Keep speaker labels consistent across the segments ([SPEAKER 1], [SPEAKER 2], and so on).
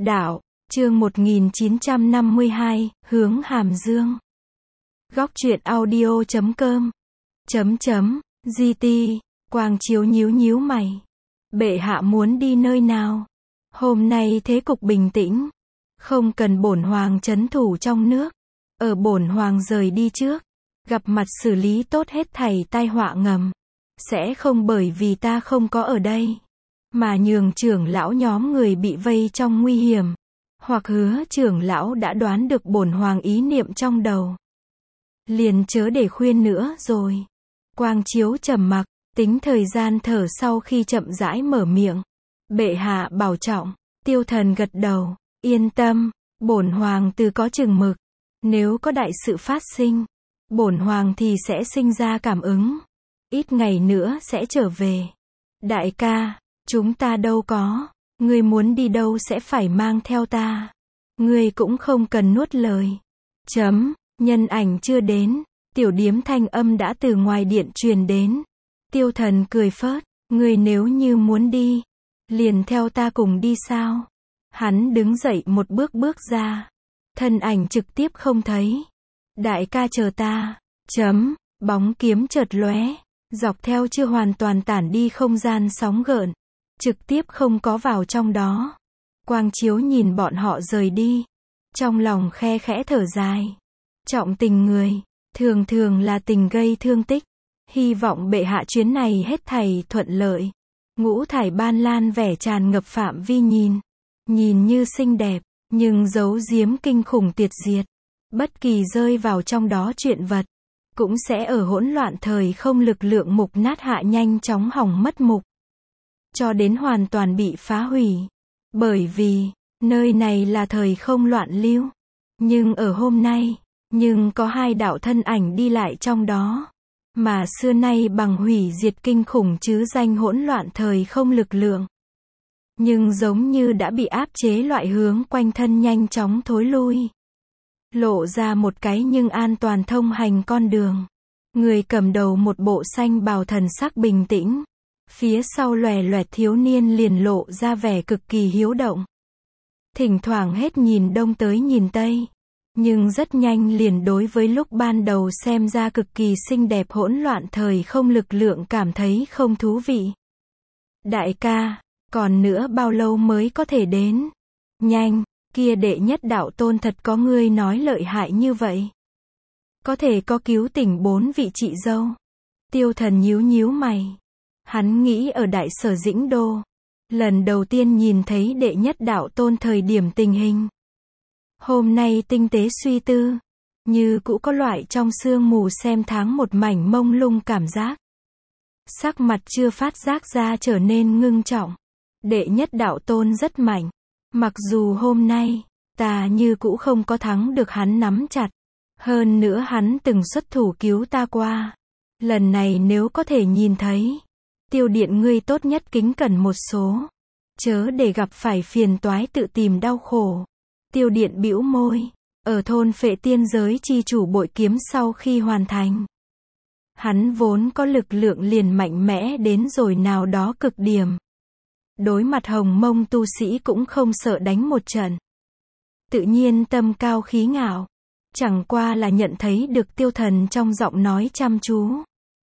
[SPEAKER 1] Đạo, chương 1952, hướng Hàm Dương. Góc truyện audio.com GT, Quang Chiếu nhíu mày. Bệ hạ muốn đi nơi nào? Hôm nay thế cục bình tĩnh, không cần bổn hoàng trấn thủ trong nước. Ở bổn hoàng rời đi trước, gặp mặt xử lý tốt hết thảy tai họa ngầm. Sẽ không bởi vì ta không có ở đây, mà nhường trưởng lão nhóm người bị vây trong nguy hiểm. Hoặc hứa trưởng lão đã đoán được bổn hoàng ý niệm trong đầu. Liền chớ để khuyên nữa rồi. Quang Chiếu trầm mặc, tính thời gian thở sau khi chậm rãi mở miệng. Bệ hạ bảo trọng. Tiêu Thần gật đầu, yên tâm, bổn hoàng từ có chừng mực. Nếu có đại sự phát sinh, bổn hoàng thì sẽ sinh ra cảm ứng. Ít ngày nữa sẽ trở về. Đại ca, chúng ta đâu có. Ngươi muốn đi đâu sẽ phải mang theo ta. Ngươi cũng không cần nuốt lời. Nhân ảnh chưa đến. Tiểu điếm thanh âm đã từ ngoài điện truyền đến. Tiêu Thần cười phớt. Ngươi nếu như muốn đi, liền theo ta cùng đi sao? Hắn đứng dậy một bước ra. Thân ảnh trực tiếp không thấy. Đại ca chờ ta. Bóng kiếm chợt lóe. Dọc theo chưa hoàn toàn tản đi không gian sóng gợn. Trực tiếp không có vào trong đó. Quang Chiếu nhìn bọn họ rời đi. Trong lòng khe khẽ thở dài. Trọng tình người, thường là tình gây thương tích. Hy vọng bệ hạ chuyến này hết thảy thuận lợi. Ngũ thải ban lan vẻ tràn ngập phạm vi nhìn như xinh đẹp, nhưng giấu giếm kinh khủng tuyệt diệt. Bất kỳ rơi vào trong đó chuyện vật, cũng sẽ ở hỗn loạn thời không lực lượng mục nát hạ nhanh chóng hỏng mất mục. Cho đến hoàn toàn bị phá hủy. Bởi vì, nơi này là thời không loạn lưu. Nhưng ở hôm nay, có hai đạo thân ảnh đi lại trong đó. Mà xưa nay bằng hủy diệt kinh khủng chứ danh hỗn loạn thời không lực lượng. Nhưng giống như đã bị áp chế loại hướng quanh thân nhanh chóng thối lui. Lộ ra một cái nhưng an toàn thông hành con đường. Người cầm đầu một bộ xanh bào thần sắc bình tĩnh. Phía sau lòe loẹt thiếu niên liền lộ ra vẻ cực kỳ hiếu động. Thỉnh thoảng hết nhìn đông tới nhìn tây. Nhưng rất nhanh liền đối với lúc ban đầu xem ra cực kỳ xinh đẹp hỗn loạn thời không lực lượng cảm thấy không thú vị. Đại ca, còn nữa bao lâu mới có thể đến? Nhanh, kia đệ nhất đạo tôn thật có ngươi nói lợi hại như vậy. Có thể có cứu tỉnh 4 vị chị dâu. Tiêu Thần nhíu mày. Hắn nghĩ ở Đại Sở Dĩnh Đô. Lần đầu tiên nhìn thấy đệ nhất đạo tôn thời điểm tình hình. Hôm nay tinh tế suy tư. Như cũ có loại trong sương mù xem tháng một mảnh mông lung cảm giác. Sắc mặt chưa phát giác ra trở nên ngưng trọng. Đệ nhất đạo tôn rất mạnh. Mặc dù hôm nay, ta như cũ không có thắng được hắn nắm chặt. Hơn nữa hắn từng xuất thủ cứu ta qua. Lần này nếu có thể nhìn thấy. Tiêu điện ngươi tốt nhất kính cẩn một số. Chớ để gặp phải phiền toái tự tìm đau khổ. Tiêu điện bĩu môi. Ở thôn Phệ Tiên giới chi chủ bội kiếm sau khi hoàn thành. Hắn vốn có lực lượng liền mạnh mẽ đến rồi nào đó cực điểm. Đối mặt Hồng Mông tu sĩ cũng không sợ đánh một trận. Tự nhiên tâm cao khí ngạo. Chẳng qua là nhận thấy được Tiêu Thần trong giọng nói chăm chú.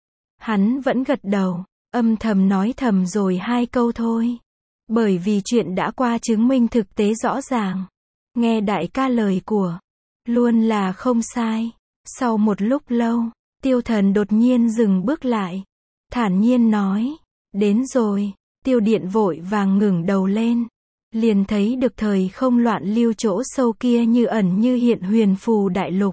[SPEAKER 1] Hắn vẫn gật đầu, âm thầm nói thầm rồi 2 câu thôi. Bởi vì chuyện đã qua chứng minh thực tế rõ ràng. Nghe đại ca lời của, luôn là không sai. Sau một lúc lâu, Tiêu Thần đột nhiên dừng bước lại. Thản nhiên nói, đến rồi. Tiêu điện vội vàng ngẩng đầu lên. Liền thấy được thời không loạn lưu chỗ sâu kia như ẩn như hiện huyền phù đại lục.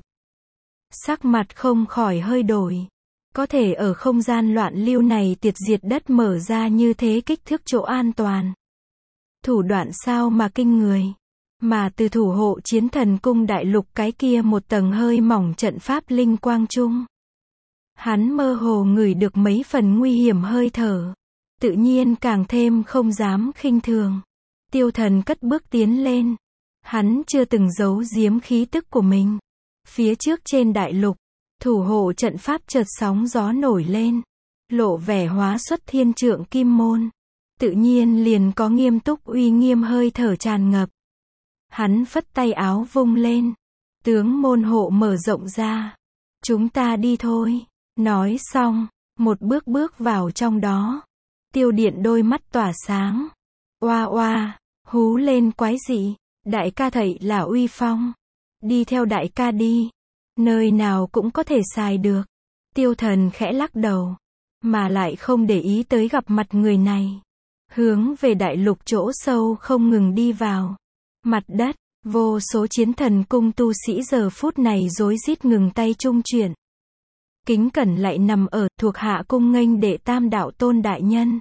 [SPEAKER 1] Sắc mặt không khỏi hơi đổi. Có thể ở không gian loạn lưu này tiệt diệt đất mở ra như thế kích thước chỗ an toàn. Thủ đoạn sao mà kinh người. Mà từ thủ hộ chiến thần cung đại lục cái kia một tầng hơi mỏng trận pháp linh quang chung. Hắn mơ hồ ngửi được mấy phần nguy hiểm hơi thở. Tự nhiên càng thêm không dám khinh thường. Tiêu Thần cất bước tiến lên. Hắn chưa từng giấu giếm khí tức của mình. Phía trước trên đại lục, thủ hộ trận pháp chợt sóng gió nổi lên. Lộ vẻ hóa xuất thiên trượng kim môn. Tự nhiên liền có nghiêm túc uy nghiêm hơi thở tràn ngập. Hắn phất tay áo vung lên. Tướng môn hộ mở rộng ra. Chúng ta đi thôi. Nói xong, một bước bước vào trong đó. Tiêu Điện đôi mắt tỏa sáng. Oa oa, hú lên quái dị. Đại ca thầy là uy phong. Đi theo đại ca đi. Nơi nào cũng có thể xài được. Tiêu Thần khẽ lắc đầu. Mà lại không để ý tới gặp mặt người này. Hướng về đại lục chỗ sâu không ngừng đi vào. Mặt đất, vô số chiến thần cung tu sĩ giờ phút này rối rít ngừng tay trung chuyển. Kính cẩn lại nằm ở thuộc hạ cung nghênh Đệ Tam Đạo Tôn đại nhân.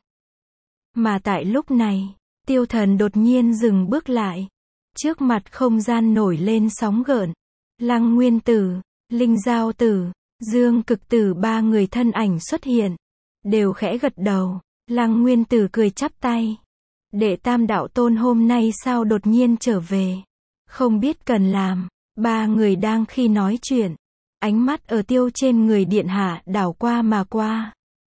[SPEAKER 1] Mà tại lúc này, Tiêu Thần đột nhiên dừng bước lại. Trước mặt không gian nổi lên sóng gợn. Lăng Nguyên Tử, Linh Giao Tử, Dương Cực Tử ba người thân ảnh xuất hiện. Đều khẽ gật đầu. Lăng Nguyên Tử cười chắp tay. Đệ Tam Đạo Tôn hôm nay sao đột nhiên trở về? Không biết cần làm. Ba người đang khi nói chuyện. Ánh mắt ở Tiêu trên người điện hạ đảo qua mà qua.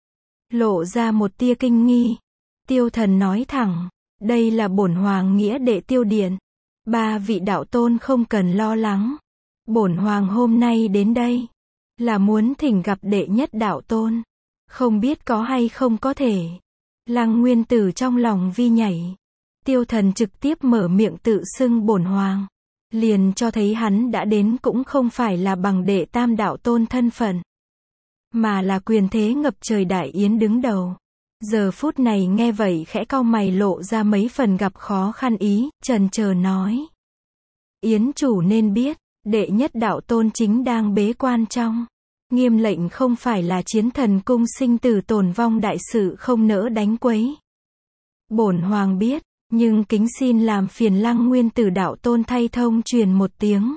[SPEAKER 1] Lộ ra một tia kinh nghi. Tiêu Thần nói thẳng. Đây là bổn hoàng nghĩa đệ Tiêu Điện. Ba vị đạo tôn không cần lo lắng. Bổn hoàng hôm nay đến đây. Là muốn thỉnh gặp đệ nhất đạo tôn. Không biết có hay không có thể. Lăng Nguyên Tử trong lòng vi nhảy. Tiêu Thần trực tiếp mở miệng tự xưng bổn hoàng. Liền cho thấy hắn đã đến cũng không phải là bằng Đệ Tam Đạo Tôn thân phận. Mà là quyền thế ngập trời đại yến đứng đầu. Giờ phút này nghe vậy khẽ cau mày lộ ra mấy phần gặp khó khăn ý, chần chờ nói. Yến chủ nên biết, đệ nhất đạo tôn chính đang bế quan trong. Nghiêm lệnh không phải là chiến thần cung sinh tử tồn vong đại sự không nỡ đánh quấy. Bổn hoàng biết, nhưng kính xin làm phiền Lăng Nguyên Tử đạo tôn thay thông truyền một tiếng.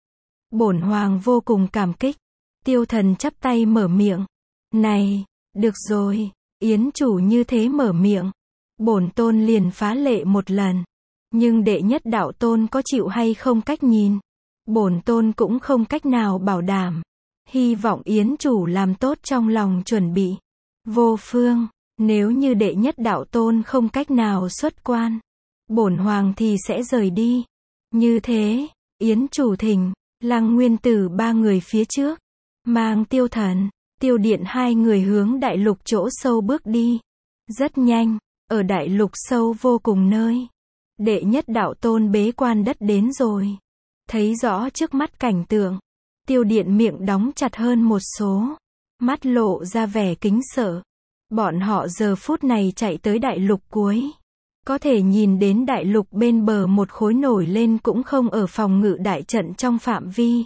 [SPEAKER 1] Bổn hoàng vô cùng cảm kích. Tiêu Thần chắp tay mở miệng. Này, được rồi, Yến chủ như thế mở miệng. Bổn tôn liền phá lệ một lần. Nhưng đệ nhất đạo tôn có chịu hay không cách nhìn. Bổn tôn cũng không cách nào bảo đảm. Hy vọng Yến chủ làm tốt trong lòng chuẩn bị. Vô phương, nếu như đệ nhất đạo tôn không cách nào xuất quan. Bổn hoàng thì sẽ rời đi. Như thế, Yến chủ thỉnh, Lăng Nguyên Tử ba người phía trước. Mang Tiêu Thần, Tiêu Điện hai người hướng đại lục chỗ sâu bước đi. Rất nhanh, ở đại lục sâu vô cùng nơi. Đệ nhất đạo tôn bế quan đất đến rồi. Thấy rõ trước mắt cảnh tượng. Tiêu Điện miệng đóng chặt hơn một số. Mắt lộ ra vẻ kính sợ. Bọn họ giờ phút này chạy tới đại lục cuối. Có thể nhìn đến đại lục bên bờ một khối nổi lên cũng không ở phòng ngự đại trận trong phạm vi.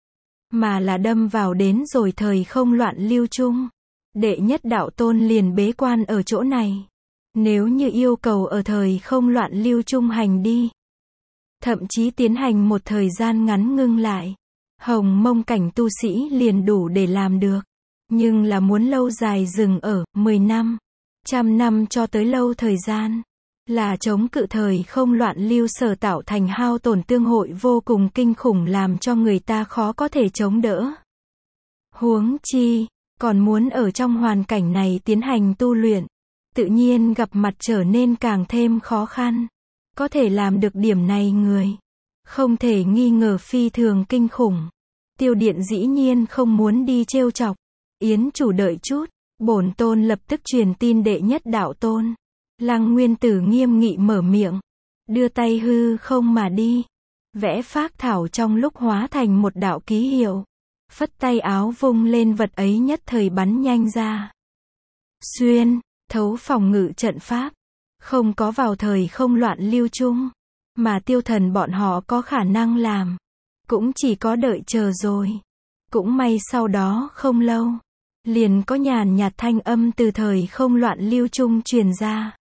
[SPEAKER 1] Mà là đâm vào đến rồi thời không loạn lưu chung. Đệ nhất đạo tôn liền bế quan ở chỗ này. Nếu như yêu cầu ở thời không loạn lưu chung hành đi. Thậm chí tiến hành một thời gian ngắn ngưng lại. Hồng Mông cảnh tu sĩ liền đủ để làm được. Nhưng là muốn lâu dài dừng ở 10 năm, 100 năm cho tới lâu thời gian. Là chống cự thời không loạn lưu sở tạo thành hao tổn tương hội vô cùng kinh khủng làm cho người ta khó có thể chống đỡ. Huống chi, còn muốn ở trong hoàn cảnh này tiến hành tu luyện. Tự nhiên gặp mặt trở nên càng thêm khó khăn. Có thể làm được điểm này người. Không thể nghi ngờ phi thường kinh khủng. Tiêu Điện dĩ nhiên không muốn đi trêu chọc. Yến chủ đợi chút. Bổn tôn lập tức truyền tin đệ nhất đạo tôn. Lăng Nguyên Tử nghiêm nghị mở miệng. Đưa tay hư không mà đi. Vẽ phác thảo trong lúc hóa thành một đạo ký hiệu. Phất tay áo vung lên vật ấy nhất thời bắn nhanh ra. Xuyên, thấu phòng ngự trận pháp. Không có vào thời không loạn lưu chung. Mà Tiêu Thần bọn họ có khả năng làm. Cũng chỉ có đợi chờ rồi. Cũng may sau đó không lâu. Liền có nhàn nhạt thanh âm từ thời không loạn lưu chung truyền ra.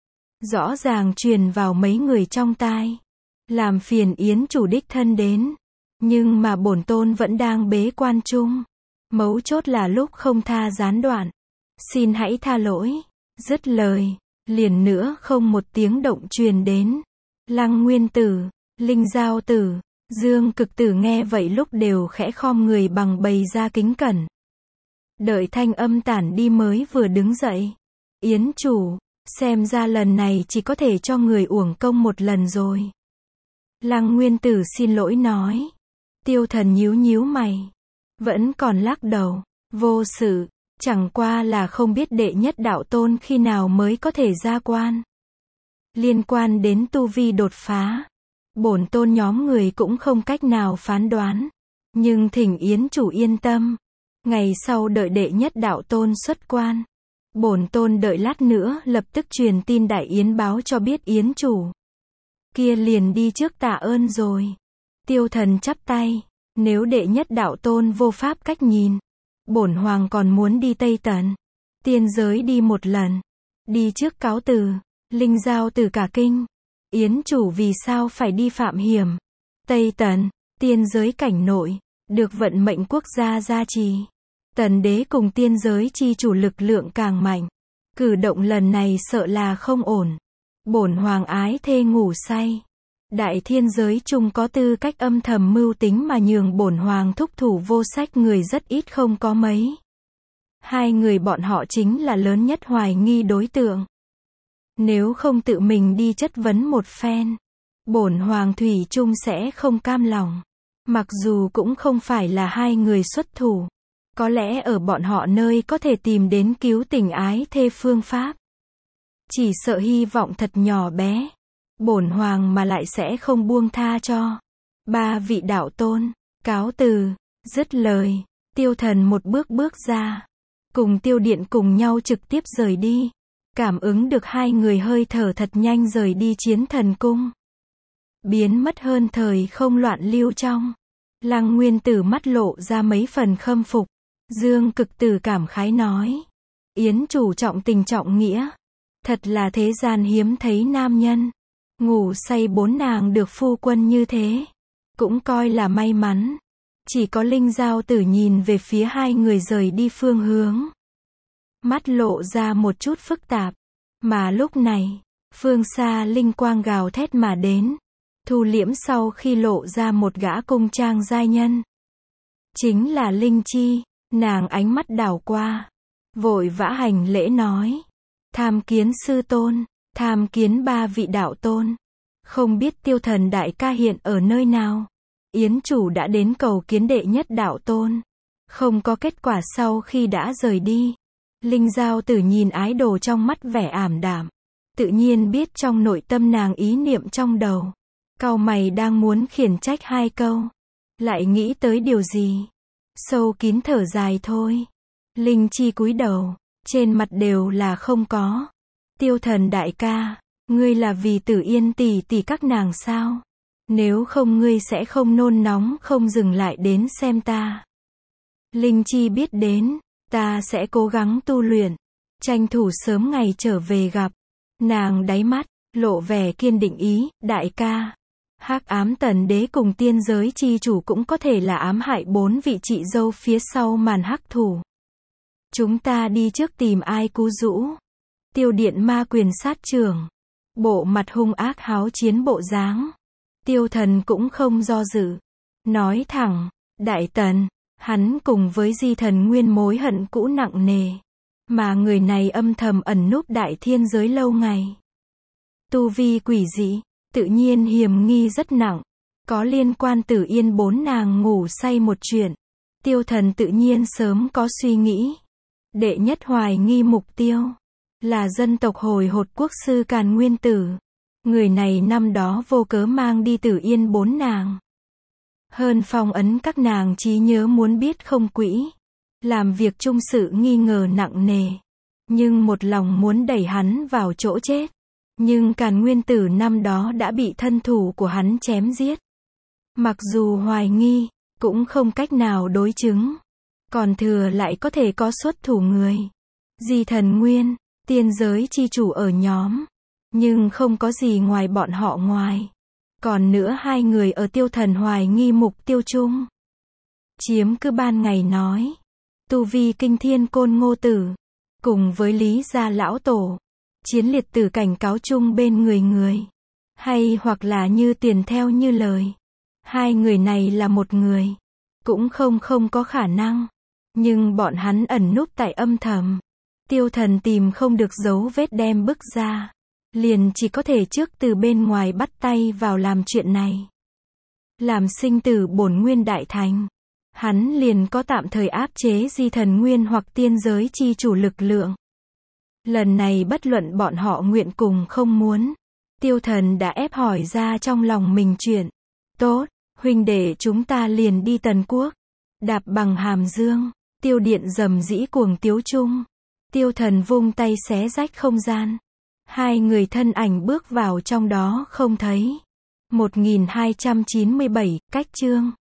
[SPEAKER 1] Rõ ràng truyền vào mấy người trong tai. Làm phiền Yến chủ đích thân đến. Nhưng mà bổn tôn vẫn đang bế quan chung. Mấu chốt là lúc không tha gián đoạn. Xin hãy tha lỗi. Dứt lời. Liền nữa không một tiếng động truyền đến. Lăng Nguyên Tử, Linh Giao Tử, Dương Cực Tử nghe vậy lúc đều khẽ khom người bằng bày ra kính cẩn. Đợi thanh âm tản đi mới vừa đứng dậy. Yến chủ, xem ra lần này chỉ có thể cho người uổng công một lần rồi. Lăng Nguyên Tử xin lỗi nói. Tiêu Thần nhíu nhíu mày. Vẫn còn lắc đầu. Vô sự, chẳng qua là không biết đệ nhất đạo tôn khi nào mới có thể ra quan. Liên quan đến tu vi đột phá, bổn tôn nhóm người cũng không cách nào phán đoán. Nhưng thỉnh Yến chủ yên tâm. Ngày sau đợi đệ nhất đạo tôn xuất quan. Bổn tôn đợi lát nữa lập tức truyền tin Đại Yến báo cho biết Yến chủ. Kia liền đi trước tạ ơn rồi. Tiêu Thần chắp tay. Nếu đệ nhất đạo tôn vô pháp cách nhìn, bổn hoàng còn muốn đi Tây Tần. Tiên giới đi một lần. Đi trước cáo từ. Linh giao từ cả kinh. Yến chủ vì sao phải đi phạm hiểm? Tây Tần, tiên giới cảnh nội, được vận mệnh quốc gia gia trì. Tần đế cùng tiên giới chi chủ lực lượng càng mạnh. Cử động lần này sợ là không ổn. Bổn hoàng ái thê ngủ say. Đại thiên giới chung có tư cách âm thầm mưu tính mà nhường bổn hoàng thúc thủ vô sách người rất ít không có mấy. Hai người bọn họ chính là lớn nhất hoài nghi đối tượng. Nếu không tự mình đi chất vấn một phen, bổn hoàng thủy chung sẽ không cam lòng. Mặc dù cũng không phải là hai người xuất thủ. Có lẽ ở bọn họ nơi có thể tìm đến cứu tình ái thê phương pháp. Chỉ sợ hy vọng thật nhỏ bé. Bổn hoàng mà lại sẽ không buông tha cho. Ba vị đạo tôn, cáo từ, dứt lời, Tiêu Thần một bước bước ra. Cùng Tiêu Điện cùng nhau trực tiếp rời đi. Cảm ứng được hai người hơi thở thật nhanh rời đi Chiến Thần Cung. Biến mất hơn thời không loạn lưu trong. Lăng Nguyên Tử mắt lộ ra mấy phần khâm phục. Dương Cực Tử cảm khái nói. Yến chủ trọng tình trọng nghĩa. Thật là thế gian hiếm thấy nam nhân. Ngủ say 4 nàng được phu quân như thế. Cũng coi là may mắn. Chỉ có Linh Giao Tử nhìn về phía hai người rời đi phương hướng. Mắt lộ ra một chút phức tạp. Mà lúc này, phương xa linh quang gào thét mà đến. Thu liễm sau khi lộ ra một gã cung trang giai nhân. Chính là Linh Chi. Nàng ánh mắt đảo qua. Vội vã hành lễ nói. Tham kiến sư tôn. Tham kiến ba vị đạo tôn. Không biết Tiêu Thần đại ca hiện ở nơi nào. Yến chủ đã đến cầu kiến đệ nhất đạo tôn. Không có kết quả sau khi đã rời đi. Linh Giao Tử nhìn ái đồ trong mắt vẻ ảm đạm. Tự nhiên biết trong nội tâm nàng ý niệm trong đầu. Cau mày đang muốn khiển trách hai câu. Lại nghĩ tới điều gì. Sâu kín thở dài thôi. Linh Chi cúi đầu. Trên mặt đều là không có. Tiêu Thần đại ca. Ngươi là vì Tử Yên tỷ tỷ các nàng sao? Nếu không ngươi sẽ không nôn nóng không dừng lại đến xem ta. Linh Chi biết đến. Ta sẽ cố gắng tu luyện. Tranh thủ sớm ngày trở về gặp. Nàng đáy mắt, lộ vẻ kiên định ý. Đại ca. Hắc ám tần đế cùng tiên giới chi chủ cũng có thể là ám hại 4 vị chị dâu phía sau màn hắc thủ. Chúng ta đi trước tìm ai cứu rũ. Tiêu Điện ma quyền sát trưởng. Bộ mặt hung ác háo chiến bộ dáng. Tiêu Thần cũng không do dự. Nói thẳng, Đại Tần, hắn cùng với Di Thần Nguyên mối hận cũ nặng nề. Mà người này âm thầm ẩn núp đại thiên giới lâu ngày. Tu vi quỷ dị, tự nhiên hiểm nghi rất nặng. Có liên quan Tử Yên 4 nàng ngủ say một chuyện. Tiêu Thần tự nhiên sớm có suy nghĩ. Đệ nhất hoài nghi mục tiêu là dân tộc hồi hột quốc sư Càn Nguyên Tử. Người này năm đó vô cớ mang đi Tử Yên 4 nàng. Hơn phong ấn các nàng trí nhớ muốn biết không quỹ. Làm việc chung sự nghi ngờ nặng nề. Nhưng một lòng muốn đẩy hắn vào chỗ chết. Nhưng Càn Nguyên Tử năm đó đã bị thân thủ của hắn chém giết. Mặc dù hoài nghi, cũng không cách nào đối chứng. Còn thừa lại có thể có xuất thủ người. Di Thần Nguyên, tiên giới chi chủ ở nhóm. Nhưng không có gì ngoài bọn họ ngoài. Còn nữa hai người ở Tiêu Thần hoài nghi mục tiêu chung. Chiếm cứ ban ngày nói. Tu vi kinh thiên côn ngô tử. Cùng với Lý gia lão tổ. Chiến liệt tử cảnh cáo chung bên người. Hay hoặc là như tiền theo như lời. Hai người này là một người. Cũng không có khả năng. Nhưng bọn hắn ẩn núp tại âm thầm. Tiêu Thần tìm không được dấu vết đem bức ra. liền chỉ có thể trước từ bên ngoài bắt tay vào làm chuyện này. Làm sinh tử bổn nguyên đại thành, hắn liền có tạm thời áp chế di thần nguyên hoặc tiên giới chi chủ lực lượng. Lần này bất luận bọn họ nguyện cùng không muốn, Tiêu Thần đã ép hỏi ra trong lòng mình chuyện. Tốt, huynh đệ chúng ta liền đi Tần Quốc. Đạp bằng Hàm Dương, Tiêu Điện rầm rĩ cuồng tiếu chung. Tiêu Thần vung tay xé rách không gian. Hai người thân ảnh bước vào trong đó không thấy. 1297, cách chương.